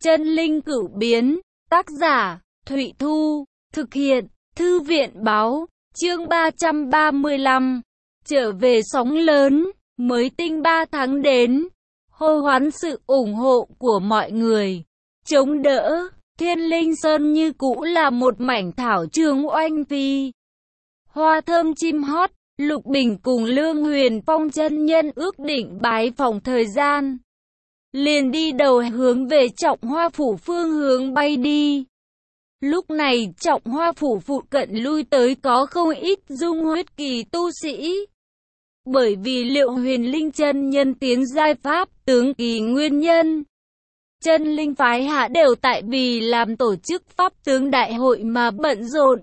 Chân linh cửu biến, tác giả, Thụy Thu, thực hiện, Thư viện báo, chương 335, trở về sóng lớn, mới tinh 3 tháng đến, hô hoán sự ủng hộ của mọi người, chống đỡ, Thiên Linh Sơn như cũ là một mảnh thảo trường oanh phi. Hoa thơm chim hót, Lục Bình cùng Lương Huyền Phong chân nhân ước định bái phỏng thời gian. Liền đi đầu hướng về Trọng Hoa Phủ phương hướng bay đi. Lúc này Trọng Hoa Phủ phụ cận lui tới có không ít dung huyết kỳ tu sĩ. Bởi vì Liệu Huyền Linh chân nhân tiến giai pháp tướng kỳ nguyên nhân. Chân linh phái hạ đều tại vì làm tổ chức pháp tướng đại hội mà bận rộn.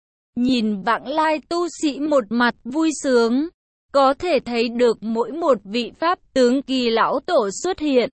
Nhìn vãng lai tu sĩ một mặt vui sướng, có thể thấy được mỗi một vị pháp tướng kỳ lão tổ xuất hiện.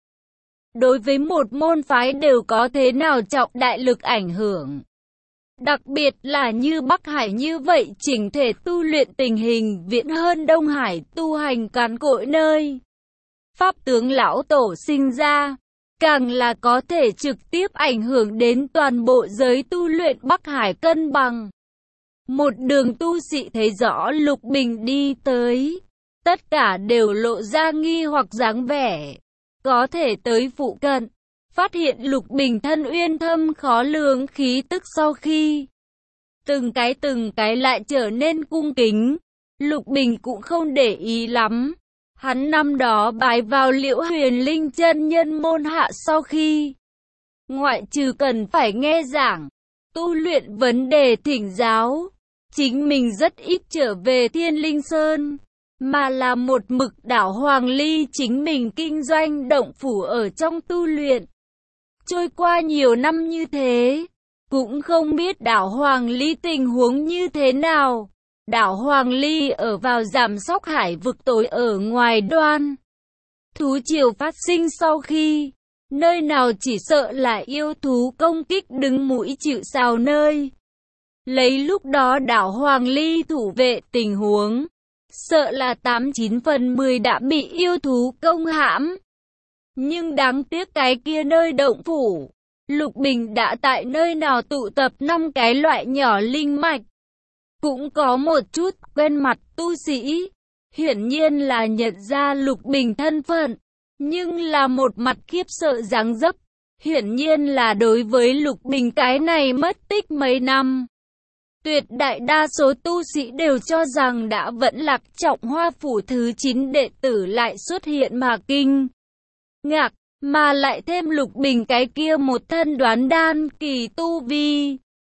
Đối với một môn phái đều có thế nào trọng đại lực ảnh hưởng. Đặc biệt là như Bắc Hải như vậy chỉnh thể tu luyện tình hình viễn hơn Đông Hải tu hành càn cỗi nơi. Pháp tướng lão tổ sinh ra, càng là có thể trực tiếp ảnh hưởng đến toàn bộ giới tu luyện Bắc Hải cân bằng. Một đường tu sĩ thấy rõ Lục Bình đi tới, tất cả đều lộ ra nghi hoặc dáng vẻ. Có thể tới phụ cận, phát hiện Lục Bình thân uyên thâm khó lường khí tức sau khi từng cái lại trở nên cung kính. Lục Bình cũng không để ý lắm. Hắn năm đó bái vào Liễu Huyền Linh chân nhân môn hạ sau khi ngoại trừ cần phải nghe giảng, tu luyện vấn đề thỉnh giáo, chính mình rất ít trở về Thiên Linh Sơn, mà là một mực đảo Hoàng Ly chính mình kinh doanh động phủ ở trong tu luyện. Trôi qua nhiều năm như thế, cũng không biết đảo Hoàng Ly tình huống như thế nào. Đảo Hoàng Ly ở vào Giảm Sóc Hải vực tối ở ngoài Đoan. Thú triều phát sinh sau khi, nơi nào chỉ sợ là yêu thú công kích đứng mũi chịu sào nơi. Lấy lúc đó đảo Hoàng Ly thủ vệ tình huống, sợ là 89 phần 10 đã bị yêu thú công hãm. Nhưng đáng tiếc cái kia nơi động phủ, Lục Bình đã tại nơi nào tụ tập 5 cái loại nhỏ linh mạch. Cũng có một chút quen mặt tu sĩ, hiển nhiên là nhận ra Lục Bình thân phận, nhưng là một mặt khiếp sợ dáng dấp, hiển nhiên là đối với Lục Bình cái này mất tích mấy năm. Tuyệt đại đa số tu sĩ đều cho rằng đã vẫn lạc. Trọng Hoa Phủ thứ 9 đệ tử lại xuất hiện mà kinh ngạc, mà lại thêm Lục Bình cái kia một thân đoán đan kỳ tu vi.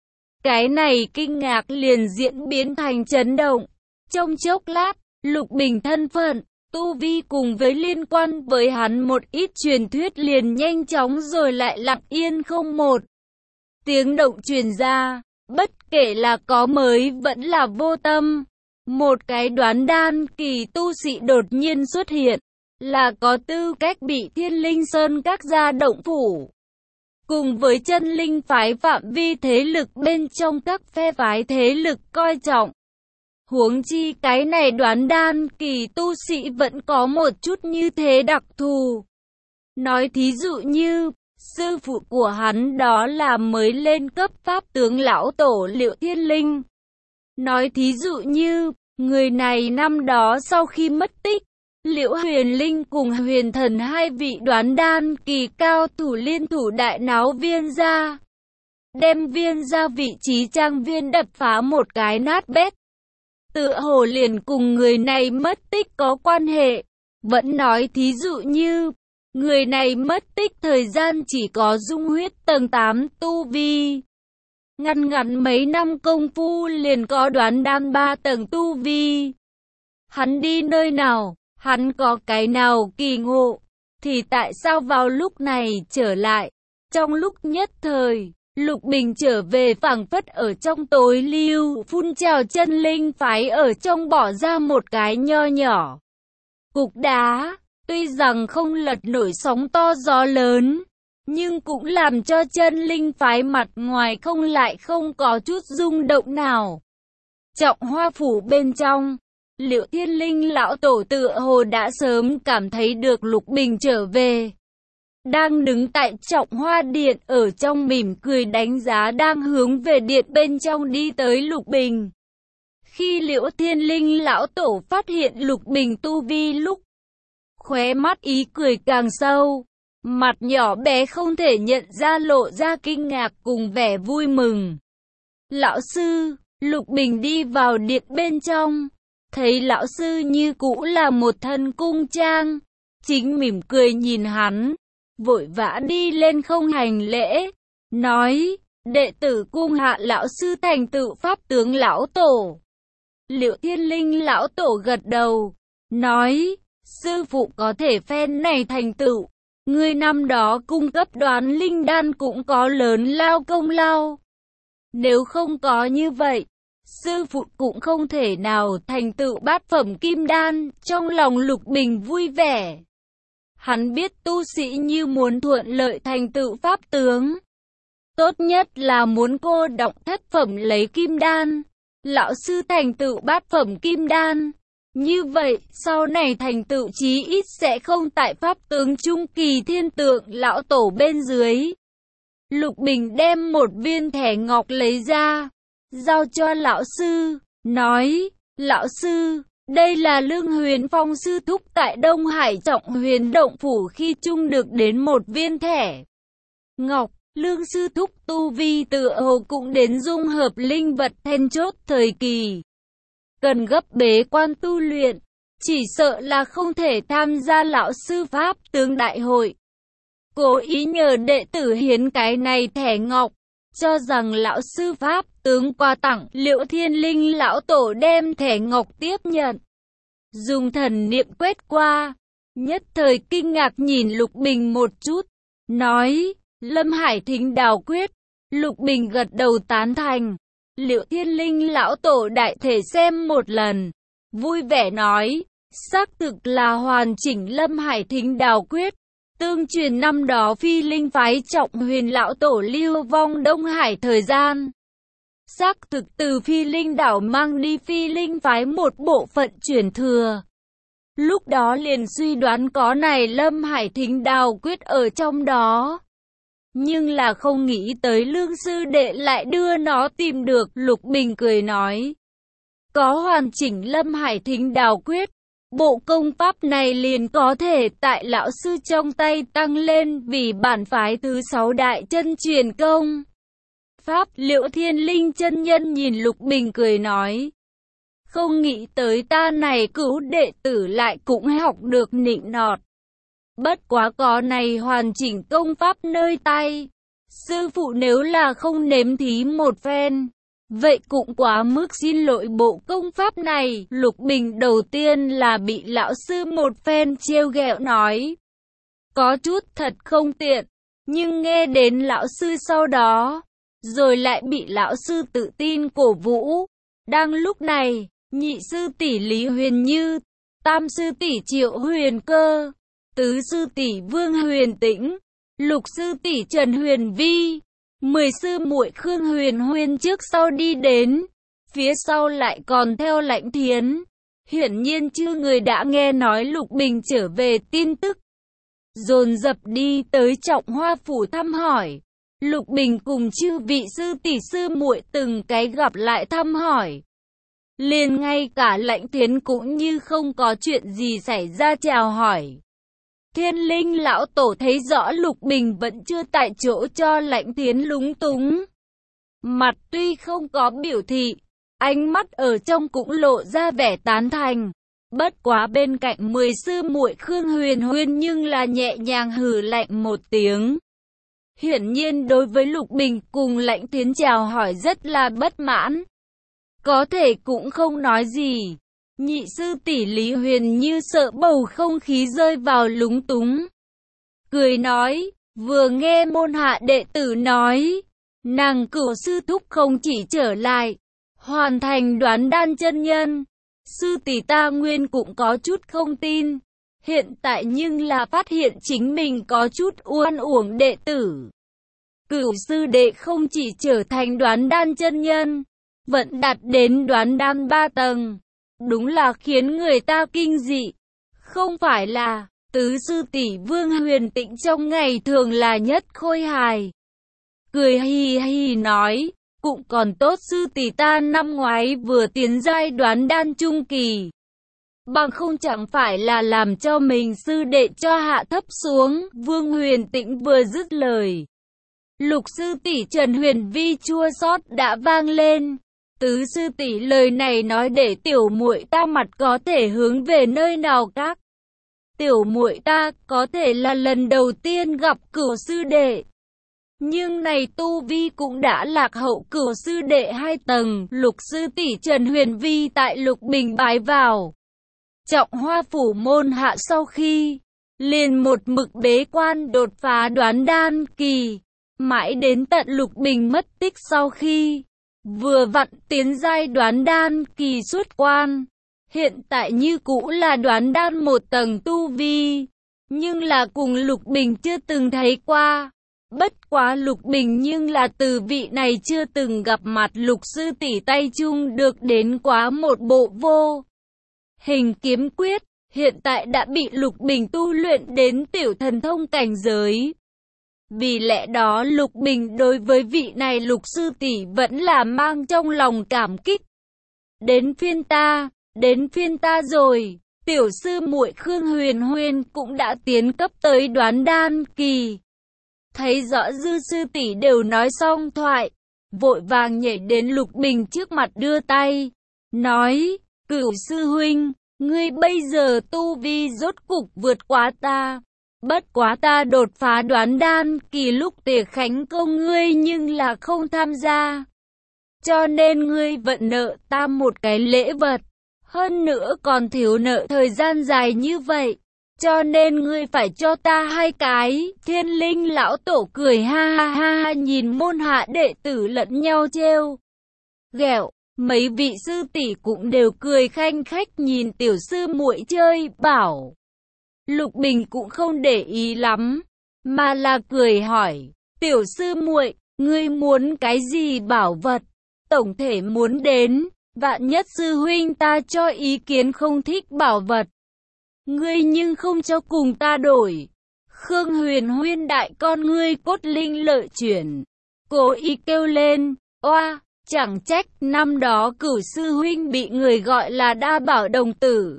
Cái này kinh ngạc liền diễn biến thành chấn động. Trong chốc lát, Lục Bình thân phận, tu vi cùng với liên quan với hắn một ít truyền thuyết liền nhanh chóng rồi lại lặng yên không một tiếng động truyền ra. Bất kể là có mới vẫn là vô tâm, một cái đoán đan kỳ tu sĩ đột nhiên xuất hiện, là có tư cách bị Thiên Linh Sơn các gia động phủ. Cùng với chân linh phái phạm vi thế lực bên trong các phe phái thế lực coi trọng. Huống chi cái này đoán đan kỳ tu sĩ vẫn có một chút như thế đặc thù. Nói thí dụ như, sư phụ của hắn đó là mới lên cấp pháp tướng lão tổ Liệu Thiên Linh. Nói thí dụ như, người này năm đó sau khi mất tích, Liễu Huyền Linh cùng Huyền Thần hai vị đoán đan kỳ cao thủ liên thủ đại náo Viên gia. Đem Viên gia vị trí trang viên đập phá một cái nát bét. Tựa hồ liền cùng người này mất tích có quan hệ. Vẫn nói thí dụ như, người này mất tích thời gian chỉ có dung huyết tầng 8 tu vi. Ngắn mấy năm công phu liền có đoán đan 3 tầng tu vi. Hắn đi nơi nào, hắn có cái nào kỳ ngộ, thì tại sao vào lúc này trở lại? Trong lúc nhất thời, Lục Bình trở về phảng phất ở trong tối lưu phun trào chân linh phái ở trong bỏ ra một cái nho nhỏ cục đá. Tuy rằng không lật nổi sóng to gió lớn, nhưng cũng làm cho chân linh phái mặt ngoài không lại không có chút rung động nào. Trọng Hoa Phủ bên trong, Liệu Thiên Linh lão tổ tựa hồ đã sớm cảm thấy được Lục Bình trở về. đang đứng tại Trọng Hoa Điện ở trong mỉm cười đánh giá đang hướng về điện bên trong đi tới Lục Bình. Khi Liễu Thiên Linh lão tổ phát hiện Lục Bình tu vi lúc, khóe mắt ý cười càng sâu, mặt nhỏ bé không thể nhận ra lộ ra kinh ngạc cùng vẻ vui mừng. Lão sư, Lục Bình đi vào điện bên trong, thấy lão sư như cũ là một thân cung trang, chính mỉm cười nhìn hắn, vội vã đi lên không hành lễ, nói, đệ tử cung hạ lão sư thành tựu pháp tướng lão tổ. Liễu Thiên Linh lão tổ gật đầu, nói, sư phụ có thể phen này thành tựu, ngươi năm đó cung cấp Đoán linh đan cũng có lớn lao công lao. Nếu không có như vậy, sư phụ cũng không thể nào thành tựu bát phẩm kim đan. Trong lòng Lục Bình vui vẻ. Hắn biết tu sĩ như muốn thuận lợi thành tựu pháp tướng, tốt nhất là muốn cô đọng thất phẩm lấy kim đan. Lão sư thành tựu bát phẩm kim đan, như vậy sau này thành tựu chí ít sẽ không tại pháp tướng trung kỳ thiên tượng lão tổ bên dưới. Lục Bình đem một viên thẻ ngọc lấy ra, giao cho lão sư, nói, lão sư, đây là Lương Huyền Phong sư thúc tại Đông Hải Trọng Huyền Động Phủ khi chung được đến một viên thẻ ngọc. Lương sư thúc tu vi tựa hồ cũng đến dung hợp linh vật then chốt thời kỳ, cần gấp bế quan tu luyện, chỉ sợ là không thể tham gia lão sư pháp tướng đại hội. Cố ý nhờ đệ tử hiến cái này thẻ ngọc, cho rằng lão sư pháp tướng quà tặng. Liễu Thiên Linh lão tổ đem thẻ ngọc tiếp nhận, dùng thần niệm quét qua, nhất thời kinh ngạc nhìn Lục Bình một chút, nói, Lâm Hải Thính Đào Quyết. Lục Bình gật đầu tán thành. Liễu Thiên Linh lão tổ đại thể xem một lần, vui vẻ nói, xác thực là hoàn chỉnh Lâm Hải Thính Đào Quyết, tương truyền năm đó Phi Linh phái Trọng Huyền lão tổ lưu vong Đông Hải thời gian, xác thực từ Phi Linh đảo mang đi Phi Linh phái một bộ phận truyền thừa. Lúc đó liền suy đoán có này Lâm Hải Thính Đào Quyết ở trong đó, nhưng là không nghĩ tới Lương sư đệ lại đưa nó tìm được. Lục Bình cười nói, có hoàn chỉnh Lâm Hải Thính Đào Quyết, bộ công pháp này liền có thể tại lão sư trong tay tăng lên vì bản phái thứ 6 đại chân truyền công pháp. Liễu Thiên Linh chân nhân nhìn Lục Bình cười nói, không nghĩ tới ta này cữu đệ tử lại cũng học được nịnh nọt. Bất quá có này hoàn chỉnh công pháp nơi tay, sư phụ nếu là không nếm thí một phen, vậy cũng quá mức xin lỗi. Bộ công pháp này, Lục Bình đầu tiên là bị lão sư một phen trêu ghẹo nói, có chút thật không tiện, nhưng nghe đến lão sư sau đó, rồi lại bị lão sư tự tin cổ vũ. Đang lúc này, nhị sư tỷ Lý Huyền Như, tam sư tỷ Triệu Huyền Cơ, tứ sư tỷ Vương Huyền Tĩnh, lục sư tỷ Trần Huyền Vi, 10 sư muội Khương Huyền Huyên trước sau đi đến, phía sau lại còn theo Lãnh Thiến. Hiển nhiên chư người đã nghe nói Lục Bình trở về tin tức, dồn dập đi tới Trọng Hoa phủ thăm hỏi. Lục Bình cùng chư vị sư tỷ sư muội từng cái gặp lại thăm hỏi, liền ngay cả Lãnh Thiến cũng như không có chuyện gì xảy ra chào hỏi. Thiên Linh lão tổ thấy rõ Lục Bình vẫn chưa tại chỗ cho Lãnh Thiến lúng túng, mặt tuy không có biểu thị, ánh mắt ở trong cũng lộ ra vẻ tán thành. Bất quá bên cạnh 10 sư muội Khương Huyền Huyên nhưng là nhẹ nhàng hừ lạnh một tiếng. Hiển nhiên đối với Lục Bình cùng Lãnh Thiến chào hỏi rất là bất mãn, có thể cũng không nói gì. Nhị sư tỷ Lý Huyền Như sợ bầu không khí rơi vào lúng túng, cười nói, vừa nghe môn hạ đệ tử nói, nàng cửu sư thúc không chỉ trở lại, hoàn thành Đoán đan chân nhân, sư tỷ ta nguyên cũng có chút không tin, hiện tại nhưng là phát hiện chính mình có chút oan uổng đệ tử. Cửu sư đệ không chỉ trở thành Đoán đan chân nhân, vẫn đạt đến Đoán đan 3 tầng. Đúng là khiến người ta kinh dị. Không phải là Tứ sư tỷ Vương Huyền Tĩnh trong ngày thường là nhất khôi hài. Cười hì hì nói, cũng còn tốt sư tỷ ta năm ngoái vừa tiến giai đoán đan trung kỳ. Bằng không chẳng phải là làm cho mình sư đệ cho hạ thấp xuống. Vương Huyền Tĩnh vừa dứt lời, Lục sư tỷ Trần Huyền Vi chua xót đã vang lên. Tứ sư tỷ lời này nói để tiểu muội ta mặt có thể hướng về nơi nào các. Tiểu muội ta có thể là lần đầu tiên gặp Cửu sư đệ. Nhưng này tu vi cũng đã lạc hậu Cửu sư đệ 2 tầng. Lục sư tỷ Trần Huyền Vi tại Lục Bình bái vào Trọng Hoa phủ môn hạ sau khi liền một mực bế quan đột phá đoán đan kỳ. Mãi đến tận Lục Bình mất tích sau khi vừa vặn tiến giai đoán đan kỳ xuất quan. Hiện tại như cũ là đoán đan 1 tầng tu vi, nhưng là cùng Lục Bình chưa từng thấy qua. Bất quá Lục Bình nhưng là từ vị này chưa từng gặp mặt Lục sư tỷ tay chung được đến quá một bộ vô hình kiếm quyết, hiện tại đã bị Lục Bình tu luyện đến tiểu thần thông cảnh giới. Vì lẽ đó Lục Bình đối với vị này Lục sư tỷ vẫn là mang trong lòng cảm kích. Đến phiên ta rồi. Tiểu sư muội Khương Huyền Huyền cũng đã tiến cấp tới đoán đan kỳ. Thấy rõ dư sư tỷ đều nói xong thoại, vội vàng nhảy đến Lục Bình trước mặt đưa tay, nói, Cửu sư huynh, ngươi bây giờ tu vi rốt cục vượt quá ta. Bất quá ta đột phá đoán đan kỳ lúc tiệc khánh công ngươi nhưng là không tham gia. Cho nên ngươi vận nợ ta một cái lễ vật. Hơn nữa còn thiếu nợ thời gian dài như vậy. Cho nên ngươi phải cho ta 2 cái. Thiên Linh lão tổ cười ha ha ha nhìn môn hạ đệ tử lẫn nhau trêu ghẹo. Mấy vị sư tỷ cũng đều cười khanh khách nhìn tiểu sư muội chơi bảo. Lục Bình cũng không để ý lắm, mà là cười hỏi, tiểu sư muội, ngươi muốn cái gì bảo vật? Tổng thể muốn đến, vạn nhất sư huynh ta cho ý kiến không thích bảo vật. Ngươi nhưng không cho cùng ta đổi. Khương Huyền Huyên đại con ngươi cốt linh lợi chuyển, cố ý kêu lên, oa, chẳng trách năm đó Cửu sư huynh bị người gọi là đa bảo đồng tử.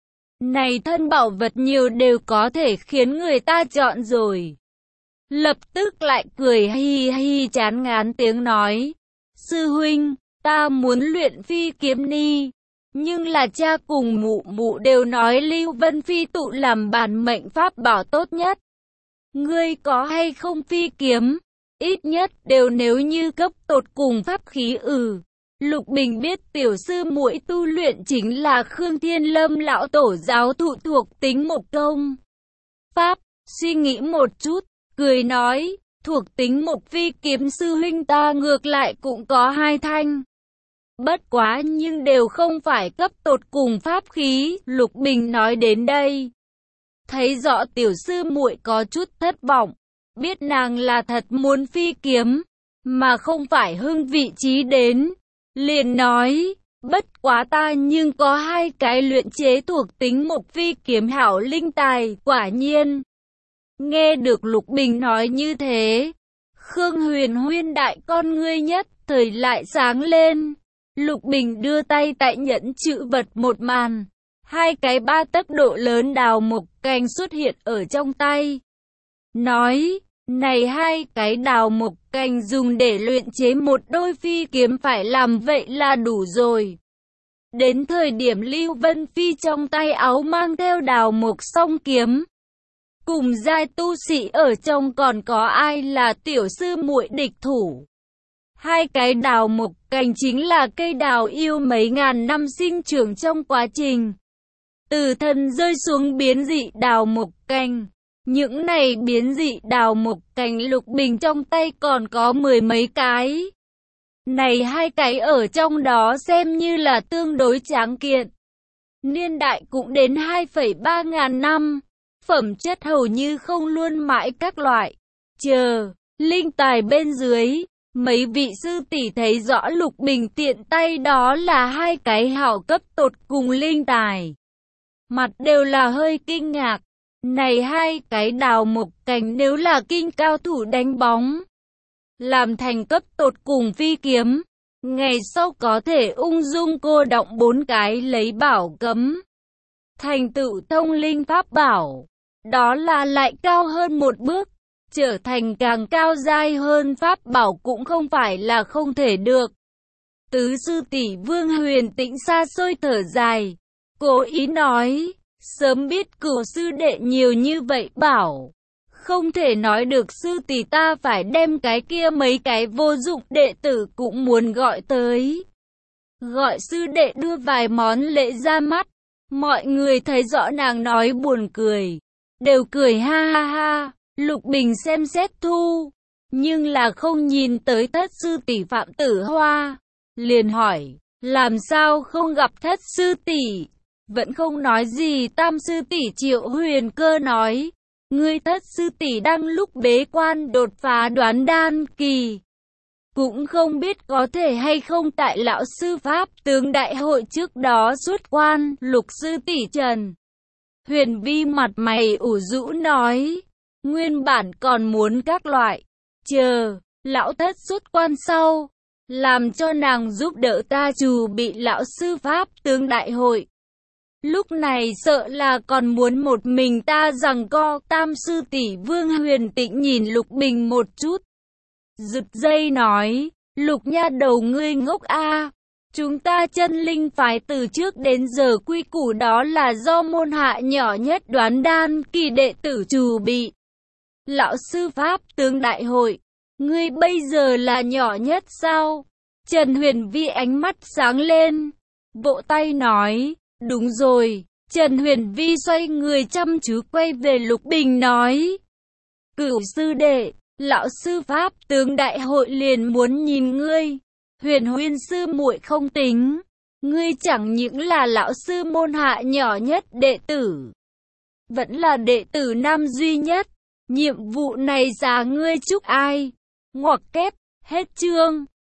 Này thân bảo vật nhiều đều có thể khiến người ta chọn rồi. Lập tức lại cười hi hi chán ngán tiếng nói. Sư huynh, ta muốn luyện phi kiếm ni. Nhưng là cha cùng mụ mụ đều nói Lưu Vân Phi tụ làm bản mệnh pháp bảo tốt nhất. Ngươi có hay không phi kiếm? Ít nhất đều nếu như cấp tột cùng pháp khí Lục Bình biết tiểu sư muội tu luyện chính là Khương Thiên Lâm lão tổ giáo thụ thuộc tính một công pháp, suy nghĩ một chút, cười nói, thuộc tính một phi kiếm sư huynh ta ngược lại cũng có 2 thanh. Bất quá nhưng đều không phải cấp tột cùng pháp khí. Lục Bình nói đến đây, thấy rõ tiểu sư muội có chút thất vọng, biết nàng là thật muốn phi kiếm, mà không phải hưng vị trí đến. Liền nói, bất quá ta nhưng có 2 cái luyện chế thuộc tính một phi kiếm hảo linh tài, quả nhiên. Nghe được Lục Bình nói như thế, Khương Huyền Huyên đại con ngươi nhất thời lại sáng lên. Lục Bình đưa tay tại nhẫn chữ vật một màn, 2 cái 3 tấc độ lớn đào mộc cành xuất hiện ở trong tay. Nói, này 2 cái đào mộc cành dùng để luyện chế một đôi phi kiếm phải làm vậy là đủ rồi. Đến thời điểm Lưu Vân Phi trong tay áo mang theo đào mộc song kiếm. Cùng giai tu sĩ ở trong còn có ai là tiểu sư muội địch thủ. 2 cái đào mộc cành chính là cây đào yêu mấy ngàn năm sinh trưởng trong quá trình từ thần rơi xuống biến dị đào mộc cành. Những này biến dị đào mộc cành Lục Bình trong tay còn có 10 mấy cái. Này 2 cái ở trong đó xem như là tương đối tráng kiện. Niên đại cũng đến 2,3 ngàn năm. Phẩm chất hầu như không luôn mãi các loại. Linh tài bên dưới. Mấy vị sư tỷ thấy rõ Lục Bình tiện tay đó là 2 cái hảo cấp tột cùng linh tài. Mặt đều là hơi kinh ngạc. Này hai cái Đào Mộc Cảnh nếu là kinh cao thủ đánh bóng, làm thành cấp tột cùng phi kiếm, ngày sau có thể ung dung cô động 4 cái lấy bảo cấm, thành tựu thông linh pháp bảo. Đó là lại cao hơn một bước, trở thành càng cao giai hơn pháp bảo cũng không phải là không thể được. Tứ sư tỷ Vương Huyền Tĩnh xa xôi thở dài, cố ý nói, sớm biết Cửu sư đệ nhiều như vậy bảo, không thể nói được sư tỷ ta phải đem cái kia mấy cái vô dụng đệ tử cũng muốn gọi tới. Gọi sư đệ đưa vài món lễ ra mắt, mọi người thấy rõ nàng nói buồn cười, đều cười ha ha ha. Lục Bình xem xét thu, nhưng là không nhìn tới thất sư tỷ Phạm Tử Hoa, liền hỏi, làm sao không gặp thất sư tỷ? Vẫn không nói gì. Tam sư tỷ Triệu Huyền Cơ nói, ngươi thất sư tỷ đang lúc bế quan đột phá đoán đan kỳ, cũng không biết có thể hay không tại lão sư pháp tướng đại hội trước đó xuất quan. Lục sư tỷ Trần Huyền Vi mặt mày ủ rũ nói, nguyên bản còn muốn các loại, chờ lão thất xuất quan sau, làm cho nàng giúp đỡ ta chuẩn bị lão sư pháp tướng đại hội. Lúc này sợ là còn muốn một mình ta giằng co. Tam sư tỷ Vương Huyền Tĩnh nhìn Lục Bình một chút, giật dây nói, Lục nha đầu ngươi ngốc a, chúng ta chân linh phái từ trước đến giờ quy củ đó là do môn hạ nhỏ nhất đoán đan kỳ đệ tử chuẩn bị lão sư pháp tướng đại hội, ngươi bây giờ là nhỏ nhất sao? Trần Huyền Vi ánh mắt sáng lên, vỗ tay nói, đúng rồi. Trần Huyền Vi xoay người chăm chú quay về Lục Bình nói, Cửu sư đệ, lão sư pháp tướng đại hội liền muốn nhìn ngươi. Huyền sư muội không tính, ngươi chẳng những là lão sư môn hạ nhỏ nhất đệ tử, vẫn là đệ tử nam duy nhất. Nhiệm vụ này giá ngươi chúc ai? Ngoặc kép, hết chương.